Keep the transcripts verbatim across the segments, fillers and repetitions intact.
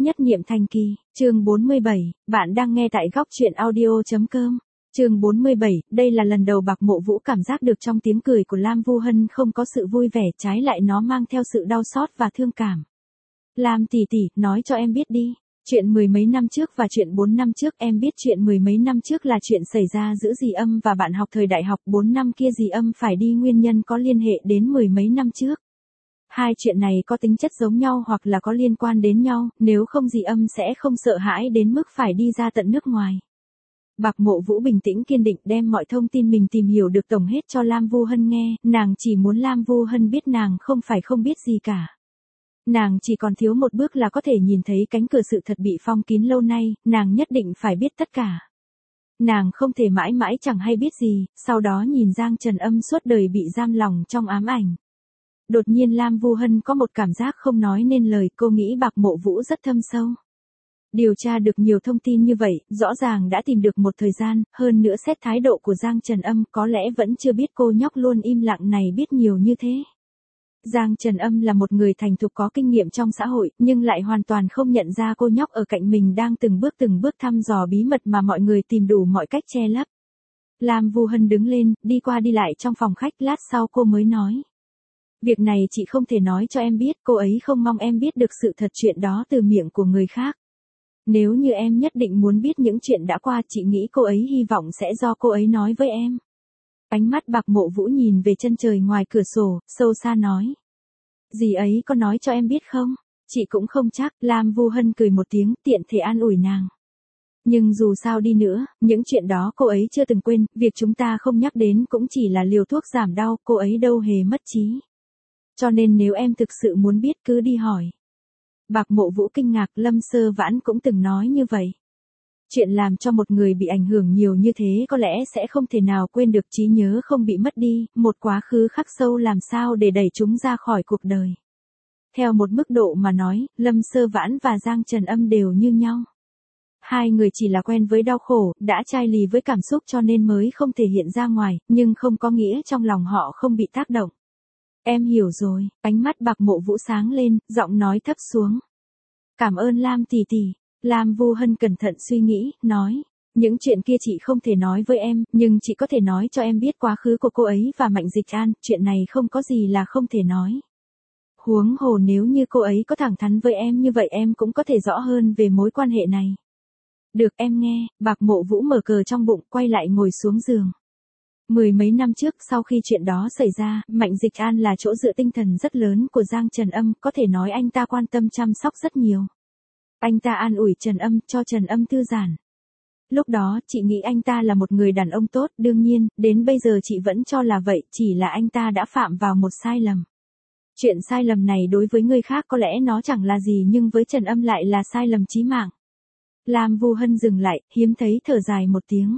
Nhất niệm thành kỳ, chương bốn mươi bảy, bạn đang nghe tại góc truyện audio.com. Chương bốn mươi bảy, đây là lần đầu Bạc Mộ Vũ cảm giác được trong tiếng cười của Lam Vu Hân không có sự vui vẻ, trái lại nó mang theo sự đau xót và thương cảm. Lam tỷ tỷ, nói cho em biết đi. Chuyện mười mấy năm trước và chuyện bốn năm trước, em biết chuyện mười mấy năm trước là chuyện xảy ra giữa dì âm và bạn học thời đại học, bốn năm kia dì âm phải đi nguyên nhân có liên hệ đến mười mấy năm trước. Hai chuyện này có tính chất giống nhau hoặc là có liên quan đến nhau, nếu không dì âm sẽ không sợ hãi đến mức phải đi ra tận nước ngoài. Bạc Mộ Vũ bình tĩnh kiên định đem mọi thông tin mình tìm hiểu được tổng hết cho Lam Vu Hân nghe, nàng chỉ muốn Lam Vu Hân biết nàng không phải không biết gì cả. Nàng chỉ còn thiếu một bước là có thể nhìn thấy cánh cửa sự thật bị phong kín lâu nay, nàng nhất định phải biết tất cả. Nàng không thể mãi mãi chẳng hay biết gì, sau đó nhìn Giang Trần Âm suốt đời bị giam lòng trong ám ảnh. Đột nhiên Lam Vu Hân có một cảm giác không nói nên lời, cô nghĩ Bạc Mộ Vũ rất thâm sâu. Điều tra được nhiều thông tin như vậy, rõ ràng đã tìm được một thời gian, hơn nữa xét thái độ của Giang Trần Âm có lẽ vẫn chưa biết cô nhóc luôn im lặng này biết nhiều như thế. Giang Trần Âm là một người thành thục có kinh nghiệm trong xã hội, nhưng lại hoàn toàn không nhận ra cô nhóc ở cạnh mình đang từng bước từng bước thăm dò bí mật mà mọi người tìm đủ mọi cách che lấp. Lam Vu Hân đứng lên, đi qua đi lại trong phòng khách, lát sau cô mới nói. Việc này chị không thể nói cho em biết, cô ấy không mong em biết được sự thật chuyện đó từ miệng của người khác. Nếu như em nhất định muốn biết những chuyện đã qua, chị nghĩ cô ấy hy vọng sẽ do cô ấy nói với em. Ánh mắt Bạc Mộ Vũ nhìn về chân trời ngoài cửa sổ, sâu xa nói. Dì ấy có nói cho em biết không? Chị cũng không chắc, Lam Vu Hân cười một tiếng, tiện thể an ủi nàng. Nhưng dù sao đi nữa, những chuyện đó cô ấy chưa từng quên, việc chúng ta không nhắc đến cũng chỉ là liều thuốc giảm đau, cô ấy đâu hề mất trí. Cho nên nếu em thực sự muốn biết cứ đi hỏi. Bạc Mộ Vũ kinh ngạc, Lâm Sơ Vãn cũng từng nói như vậy. Chuyện làm cho một người bị ảnh hưởng nhiều như thế có lẽ sẽ không thể nào quên được, trí nhớ không bị mất đi, một quá khứ khắc sâu làm sao để đẩy chúng ra khỏi cuộc đời. Theo một mức độ mà nói, Lâm Sơ Vãn và Giang Trần Âm đều như nhau. Hai người chỉ là quen với đau khổ, đã chai lì với cảm xúc cho nên mới không thể hiện ra ngoài, nhưng không có nghĩa trong lòng họ không bị tác động. Em hiểu rồi, ánh mắt Bạc Mộ Vũ sáng lên, giọng nói thấp xuống. Cảm ơn Lam tỷ tỷ. Lam Vu Hân cẩn thận suy nghĩ, nói. Những chuyện kia chị không thể nói với em, nhưng chị có thể nói cho em biết quá khứ của cô ấy và Mạnh Dịch An, chuyện này không có gì là không thể nói. Huống hồ nếu như cô ấy có thẳng thắn với em như vậy em cũng có thể rõ hơn về mối quan hệ này. Được em nghe, Bạc Mộ Vũ mở cờ trong bụng, quay lại ngồi xuống giường. Mười mấy năm trước sau khi chuyện đó xảy ra, Mạnh Dịch An là chỗ dựa tinh thần rất lớn của Giang Trần Âm, có thể nói anh ta quan tâm chăm sóc rất nhiều. Anh ta an ủi Trần Âm, cho Trần Âm thư giãn. Lúc đó, chị nghĩ anh ta là một người đàn ông tốt, đương nhiên, đến bây giờ chị vẫn cho là vậy, chỉ là anh ta đã phạm vào một sai lầm. Chuyện sai lầm này đối với người khác có lẽ nó chẳng là gì nhưng với Trần Âm lại là sai lầm chí mạng. Lam Vu Hân dừng lại, hiếm thấy thở dài một tiếng.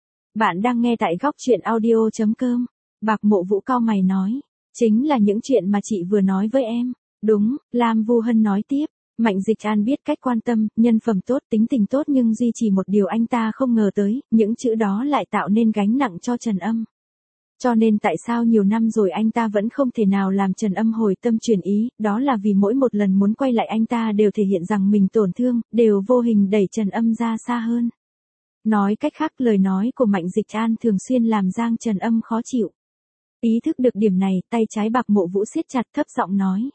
Bạn đang nghe tại góc truyện audio.com. Bạc Mộ Vũ cau mày nói. Chính là những chuyện mà chị vừa nói với em. Đúng, Lam Vu Hân nói tiếp. Mạnh Dịch An biết cách quan tâm, nhân phẩm tốt, tính tình tốt nhưng duy trì một điều anh ta không ngờ tới, những chữ đó lại tạo nên gánh nặng cho Trần Âm. Cho nên tại sao nhiều năm rồi anh ta vẫn không thể nào làm Trần Âm hồi tâm chuyển ý, đó là vì mỗi một lần muốn quay lại anh ta đều thể hiện rằng mình tổn thương, đều vô hình đẩy Trần Âm ra xa hơn. Nói cách khác, lời nói của Mạnh Dịch An thường xuyên làm Giang Trần Âm khó chịu. Ý thức được điểm này, tay trái Bạc Mộ Vũ siết chặt, thấp giọng nói.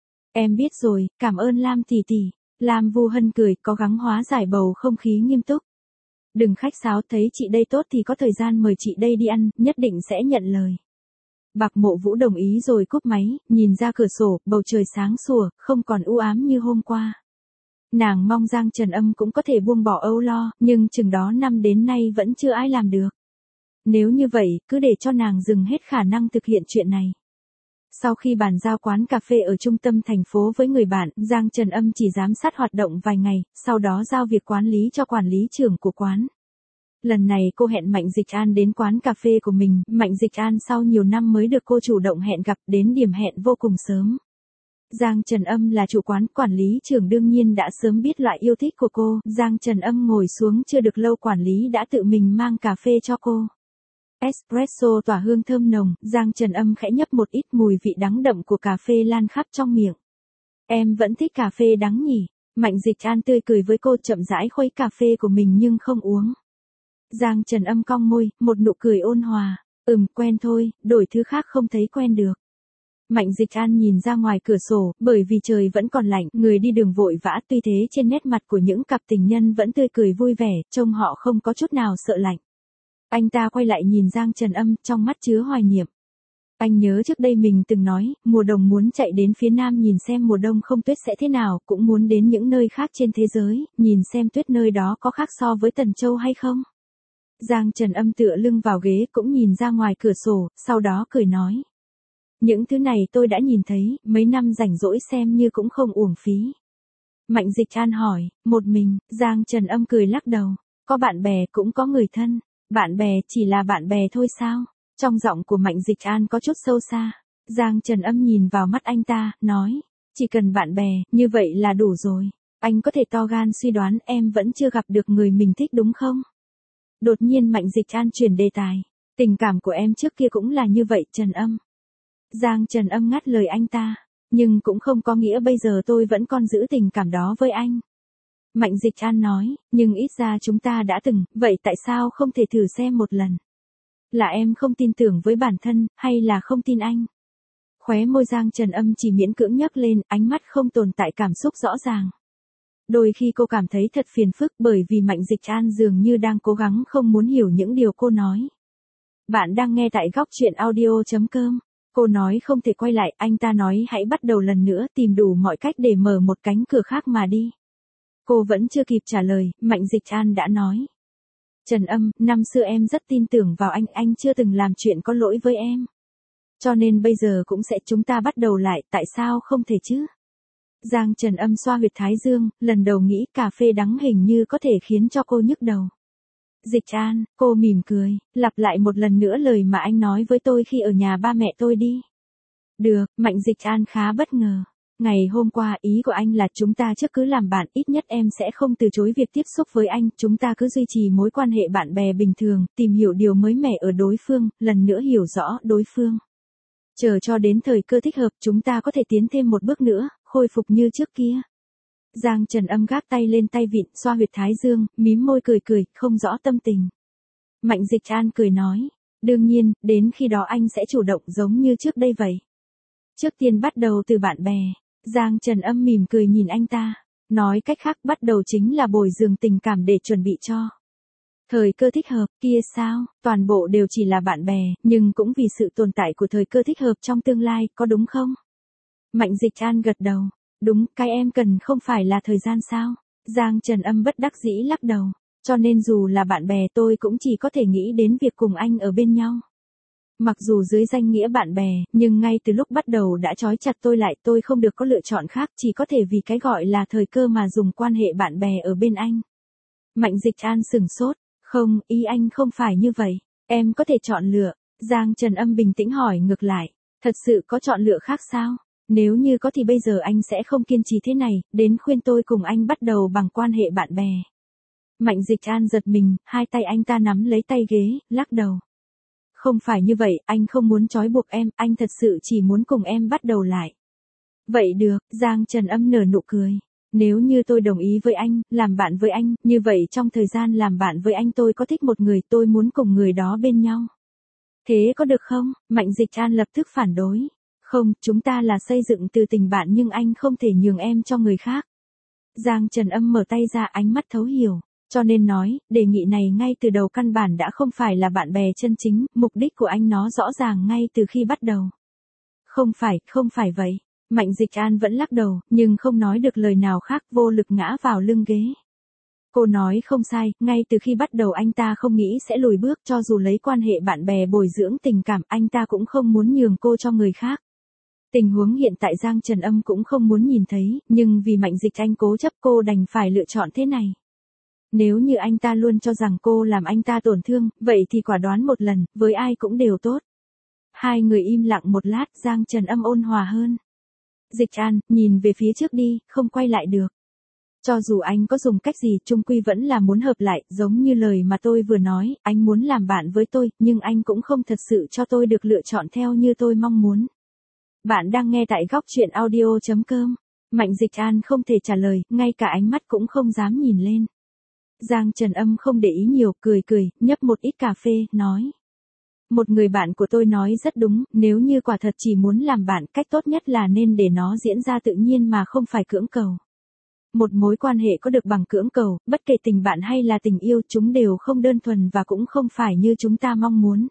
Em biết rồi, cảm ơn Lam tỷ tỷ. Lam Vu Hân cười, cố gắng hóa giải bầu không khí nghiêm túc. Đừng khách sáo, thấy chị đây tốt thì có thời gian mời chị đây đi ăn, nhất định sẽ nhận lời. Bạc Mộ Vũ đồng ý rồi cúp máy, nhìn ra cửa sổ, bầu trời sáng sủa, không còn u ám như hôm qua. Nàng mong Giang Trần Âm cũng có thể buông bỏ âu lo, nhưng chừng đó năm đến nay vẫn chưa ai làm được. Nếu như vậy, cứ để cho nàng dừng hết khả năng thực hiện chuyện này. Sau khi bàn giao quán cà phê ở trung tâm thành phố với người bạn, Giang Trần Âm chỉ giám sát hoạt động vài ngày, sau đó giao việc quản lý cho quản lý trưởng của quán. Lần này cô hẹn Mạnh Dịch An đến quán cà phê của mình, Mạnh Dịch An sau nhiều năm mới được cô chủ động hẹn gặp, đến điểm hẹn vô cùng sớm. Giang Trần Âm là chủ quán, quản lý trưởng đương nhiên đã sớm biết loại yêu thích của cô, Giang Trần Âm ngồi xuống chưa được lâu quản lý đã tự mình mang cà phê cho cô. Espresso tỏa hương thơm nồng, Giang Trần Âm khẽ nhấp một ít, mùi vị đắng đậm của cà phê lan khắp trong miệng. Em vẫn thích cà phê đắng nhỉ? Mạnh Dịch An tươi cười với cô, chậm rãi khuấy cà phê của mình nhưng không uống. Giang Trần Âm cong môi, một nụ cười ôn hòa. Ừm, quen thôi, đổi thứ khác không thấy quen được. Mạnh Dịch An nhìn ra ngoài cửa sổ, bởi vì trời vẫn còn lạnh, người đi đường vội vã, tuy thế trên nét mặt của những cặp tình nhân vẫn tươi cười vui vẻ, trông họ không có chút nào sợ lạnh. Anh ta quay lại nhìn Giang Trần Âm, trong mắt chứa hoài niệm. Anh nhớ trước đây mình từng nói, mùa đông muốn chạy đến phía Nam nhìn xem mùa đông không tuyết sẽ thế nào, cũng muốn đến những nơi khác trên thế giới, nhìn xem tuyết nơi đó có khác so với Tần Châu hay không. Giang Trần Âm tựa lưng vào ghế cũng nhìn ra ngoài cửa sổ, sau đó cười nói. Những thứ này tôi đã nhìn thấy, mấy năm rảnh rỗi xem như cũng không uổng phí. Mạnh Dịch An hỏi, một mình, Giang Trần Âm cười lắc đầu. Có bạn bè cũng có người thân. Bạn bè chỉ là bạn bè thôi sao? Trong giọng của Mạnh Dịch An có chút sâu xa. Giang Trần Âm nhìn vào mắt anh ta, nói. Chỉ cần bạn bè, như vậy là đủ rồi. Anh có thể to gan suy đoán em vẫn chưa gặp được người mình thích đúng không? Đột nhiên Mạnh Dịch An chuyển đề tài. Tình cảm của em trước kia cũng là như vậy Trần Âm. Giang Trần Âm ngắt lời anh ta. Nhưng cũng không có nghĩa bây giờ tôi vẫn còn giữ tình cảm đó với anh. Mạnh Dịch An nói, nhưng ít ra chúng ta đã từng, vậy tại sao không thể thử xem một lần? Là em không tin tưởng với bản thân, hay là không tin anh? Khóe môi Giang Trần Âm chỉ miễn cưỡng nhấc lên, ánh mắt không tồn tại cảm xúc rõ ràng. Đôi khi cô cảm thấy thật phiền phức bởi vì Mạnh Dịch An dường như đang cố gắng không muốn hiểu những điều cô nói. Bạn đang nghe tại góc truyện audio chấm com. Cô nói không thể quay lại, anh ta nói hãy bắt đầu lần nữa, tìm đủ mọi cách để mở một cánh cửa khác mà đi. Cô vẫn chưa kịp trả lời, Mạnh Dịch An đã nói. Trần Âm, năm xưa em rất tin tưởng vào anh, anh chưa từng làm chuyện có lỗi với em. Cho nên bây giờ cũng sẽ chúng ta bắt đầu lại, tại sao không thể chứ? Giang Trần Âm xoa huyệt thái dương, lần đầu nghĩ cà phê đắng hình như có thể khiến cho cô nhức đầu. Dịch An, cô mỉm cười, lặp lại một lần nữa lời mà anh nói với tôi khi ở nhà ba mẹ tôi đi. Được, Mạnh Dịch An khá bất ngờ. Ngày hôm qua ý của anh là chúng ta trước cứ làm bạn, ít nhất em sẽ không từ chối việc tiếp xúc với anh, chúng ta cứ duy trì mối quan hệ bạn bè bình thường, tìm hiểu điều mới mẻ ở đối phương, lần nữa hiểu rõ đối phương. Chờ cho đến thời cơ thích hợp chúng ta có thể tiến thêm một bước nữa, khôi phục như trước kia. Giang Trần Âm gác tay lên tay vịn, xoa huyệt thái dương, mím môi cười cười, không rõ tâm tình. Mạnh Dịch An cười nói, đương nhiên, đến khi đó anh sẽ chủ động giống như trước đây vậy. Trước tiên bắt đầu từ bạn bè. Giang Trần Âm mỉm cười nhìn anh ta. Nói cách khác bắt đầu chính là bồi dưỡng tình cảm để chuẩn bị cho thời cơ thích hợp, kia sao, toàn bộ đều chỉ là bạn bè, nhưng cũng vì sự tồn tại của thời cơ thích hợp trong tương lai, có đúng không? Mạnh Dịch An gật đầu. Đúng, cái em cần không phải là thời gian sao? Giang Trần Âm bất đắc dĩ lắc đầu. Cho nên dù là bạn bè tôi cũng chỉ có thể nghĩ đến việc cùng anh ở bên nhau. Mặc dù dưới danh nghĩa bạn bè, nhưng ngay từ lúc bắt đầu đã trói chặt tôi lại, tôi không được có lựa chọn khác, chỉ có thể vì cái gọi là thời cơ mà dùng quan hệ bạn bè ở bên anh. Mạnh Dịch An sừng sốt. Không, ý anh không phải như vậy. Em có thể chọn lựa. Giang Trần Âm bình tĩnh hỏi ngược lại. Thật sự có chọn lựa khác sao? Nếu như có thì bây giờ anh sẽ không kiên trì thế này, đến khuyên tôi cùng anh bắt đầu bằng quan hệ bạn bè. Mạnh Dịch An giật mình, hai tay anh ta nắm lấy tay ghế, lắc đầu. Không phải như vậy, anh không muốn trói buộc em, anh thật sự chỉ muốn cùng em bắt đầu lại. Vậy được, Giang Trần Âm nở nụ cười. Nếu như tôi đồng ý với anh, làm bạn với anh, như vậy trong thời gian làm bạn với anh tôi có thích một người, tôi muốn cùng người đó bên nhau. Thế có được không? Mạnh Dịch An lập tức phản đối. Không, chúng ta là xây dựng từ tình bạn nhưng anh không thể nhường em cho người khác. Giang Trần Âm mở tay ra, ánh mắt thấu hiểu. Cho nên nói, đề nghị này ngay từ đầu căn bản đã không phải là bạn bè chân chính, mục đích của anh nó rõ ràng ngay từ khi bắt đầu. Không phải, không phải vậy. Mạnh Dịch An vẫn lắc đầu, nhưng không nói được lời nào khác, vô lực ngã vào lưng ghế. Cô nói không sai, ngay từ khi bắt đầu anh ta không nghĩ sẽ lùi bước, cho dù lấy quan hệ bạn bè bồi dưỡng tình cảm, anh ta cũng không muốn nhường cô cho người khác. Tình huống hiện tại Giang Trần Âm cũng không muốn nhìn thấy, nhưng vì Mạnh Dịch Anh cố chấp cô đành phải lựa chọn thế này. Nếu như anh ta luôn cho rằng cô làm anh ta tổn thương, vậy thì quả đoán một lần, với ai cũng đều tốt. Hai người im lặng một lát, Giang Trần Âm ôn hòa hơn. Dịch An, nhìn về phía trước đi, không quay lại được. Cho dù anh có dùng cách gì, chung quy vẫn là muốn hợp lại, giống như lời mà tôi vừa nói, anh muốn làm bạn với tôi, nhưng anh cũng không thật sự cho tôi được lựa chọn theo như tôi mong muốn. Bạn đang nghe tại góc truyện audio chấm com. Mạnh Dịch An không thể trả lời, ngay cả ánh mắt cũng không dám nhìn lên. Giang Trần Âm không để ý nhiều, cười cười, nhấp một ít cà phê, nói. Một người bạn của tôi nói rất đúng, nếu như quả thật chỉ muốn làm bạn, cách tốt nhất là nên để nó diễn ra tự nhiên mà không phải cưỡng cầu. Một mối quan hệ có được bằng cưỡng cầu, bất kể tình bạn hay là tình yêu, chúng đều không đơn thuần và cũng không phải như chúng ta mong muốn.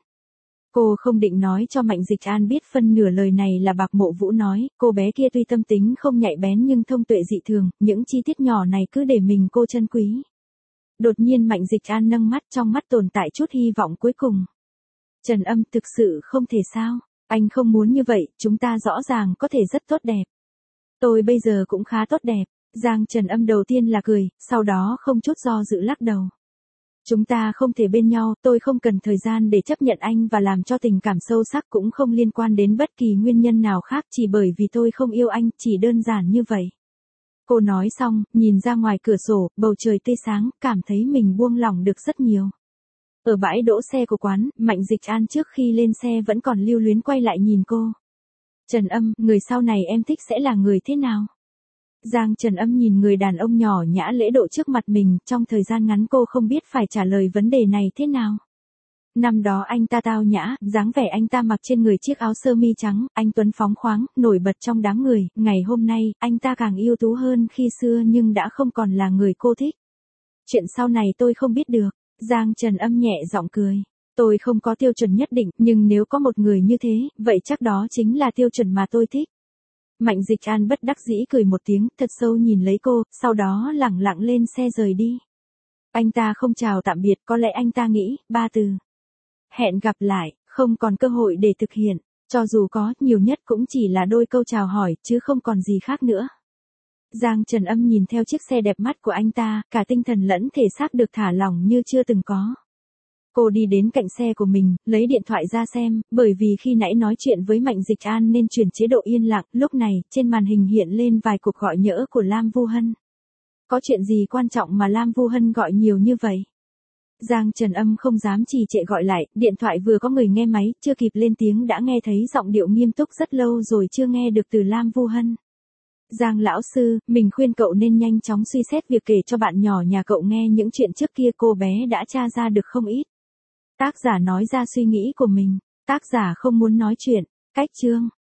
Cô không định nói cho Mạnh Dịch An biết phân nửa lời này là Bạc Mộ Vũ nói, cô bé kia tuy tâm tính không nhạy bén nhưng thông tuệ dị thường, những chi tiết nhỏ này cứ để mình cô trân quý. Đột nhiên Mạnh Dịch An nâng mắt, trong mắt tồn tại chút hy vọng cuối cùng. Trần Âm, thực sự không thể sao, anh không muốn như vậy, chúng ta rõ ràng có thể rất tốt đẹp. Tôi bây giờ cũng khá tốt đẹp. Giang Trần Âm đầu tiên là cười, sau đó không chút do dự lắc đầu. Chúng ta không thể bên nhau, tôi không cần thời gian để chấp nhận anh và làm cho tình cảm sâu sắc, cũng không liên quan đến bất kỳ nguyên nhân nào khác, chỉ bởi vì tôi không yêu anh, chỉ đơn giản như vậy. Cô nói xong, nhìn ra ngoài cửa sổ, bầu trời tươi sáng, cảm thấy mình buông lỏng được rất nhiều. Ở bãi đỗ xe của quán, Mạnh Dịch An trước khi lên xe vẫn còn lưu luyến quay lại nhìn cô. Trần Âm, người sau này em thích sẽ là người thế nào? Giang Trần Âm nhìn người đàn ông nhỏ nhã lễ độ trước mặt mình, trong thời gian ngắn cô không biết phải trả lời vấn đề này thế nào. Năm đó anh ta tao nhã, dáng vẻ anh ta mặc trên người chiếc áo sơ mi trắng, anh tuấn phóng khoáng, nổi bật trong đám người, ngày hôm nay, anh ta càng ưu tú hơn khi xưa nhưng đã không còn là người cô thích. Chuyện sau này tôi không biết được, Giang Trần Âm nhẹ giọng cười. Tôi không có tiêu chuẩn nhất định, nhưng nếu có một người như thế, vậy chắc đó chính là tiêu chuẩn mà tôi thích. Mạnh Dịch An bất đắc dĩ cười một tiếng, thật sâu nhìn lấy cô, sau đó lẳng lặng lên xe rời đi. Anh ta không chào tạm biệt, có lẽ anh ta nghĩ, ba từ. Hẹn gặp lại, không còn cơ hội để thực hiện, cho dù có, nhiều nhất cũng chỉ là đôi câu chào hỏi, chứ không còn gì khác nữa. Giang Trần Âm nhìn theo chiếc xe đẹp mắt của anh ta, cả tinh thần lẫn thể xác được thả lỏng như chưa từng có. Cô đi đến cạnh xe của mình, lấy điện thoại ra xem, bởi vì khi nãy nói chuyện với Mạnh Dịch An nên chuyển chế độ yên lặng, lúc này, trên màn hình hiện lên vài cuộc gọi nhỡ của Lam Vu Hân. Có chuyện gì quan trọng mà Lam Vu Hân gọi nhiều như vậy? Giang Trần Âm không dám trì trệ gọi lại, điện thoại vừa có người nghe máy, chưa kịp lên tiếng đã nghe thấy giọng điệu nghiêm túc, rất lâu rồi chưa nghe được từ Lam Vu Hân. Giang lão sư, mình khuyên cậu nên nhanh chóng suy xét việc kể cho bạn nhỏ nhà cậu nghe những chuyện trước kia cô bé đã tra ra được không ít. Tác giả nói ra suy nghĩ của mình, tác giả không muốn nói chuyện, cách chương.